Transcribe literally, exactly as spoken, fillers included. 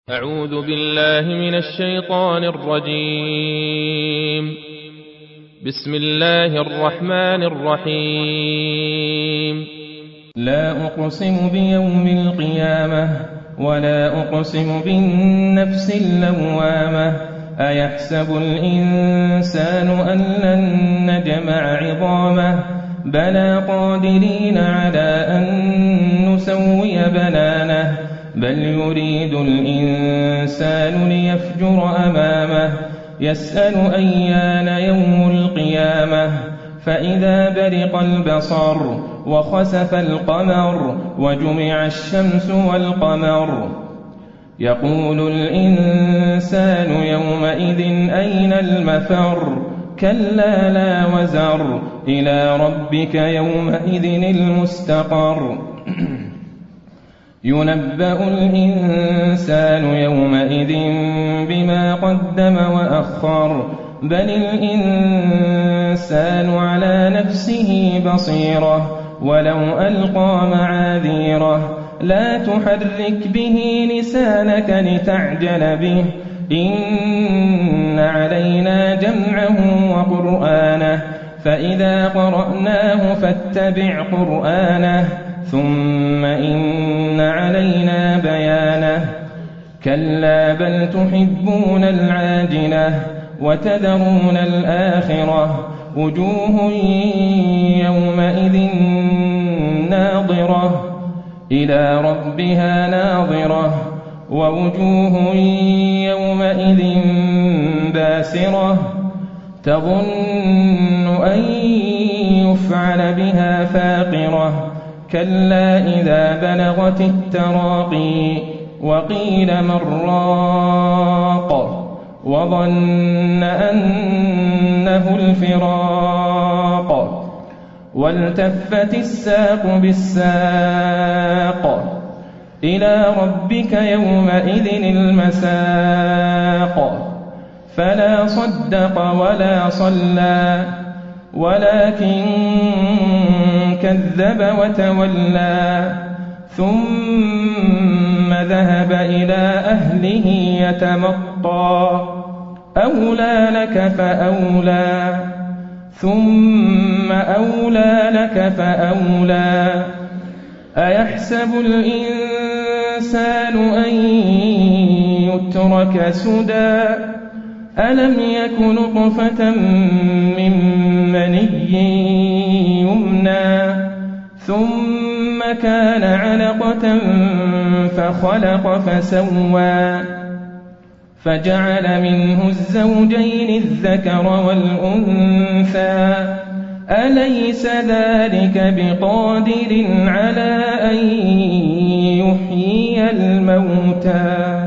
أعوذ بالله من الشيطان الرجيم. بسم الله الرحمن الرحيم. لا أقسم بيوم القيامة ولا أقسم بالنفس اللوامة أيحسب الإنسان أن لن نجمع عظامه بلى قادرين على أن نسوي بنانه بل يريد الإنسان ليفجر أمامه يسأل أيان يوم القيامة فإذا برق البصر وخسف القمر وجمع الشمس والقمر يقول الإنسان يومئذ أين المفر كلا لا وزر إلى ربك يومئذ المستقر ينبأ الإنسان يومئذ بما قدم وأخر بل الإنسان على نفسه بصيرة ولو ألقى معاذيره لا تحرك به لسانك لتعجل به إن علينا جمعه وقرآنه فإذا قرأناه فاتبع قرآنه ثم إن علينا بيانه كلا بل تحبون العاجلة وتذرون الآخرة وجوه يومئذ ناظرة إلى ربها ناظرة ووجوه يومئذ باسرة تظن أن يفعل بها فاقرة كلا إذا بلغت التراقي وقيل من راق وظن أنه الفراق والتفت الساق بالساق إلى ربك يومئذ المساق فلا صدق ولا صلى ولكن كذب وتولى ثم ذهب إلى أهله يتمطى أولى لك فأولى ثم أولى لك فأولى أيحسب الإنسان أن يترك سدى ألم يك نطفة من مني يمنى ثم كان علقة فخلق فسوى فجعل منه الزوجين الذكر والأنثى أليس ذلك بقادر على أن يحيي الموتى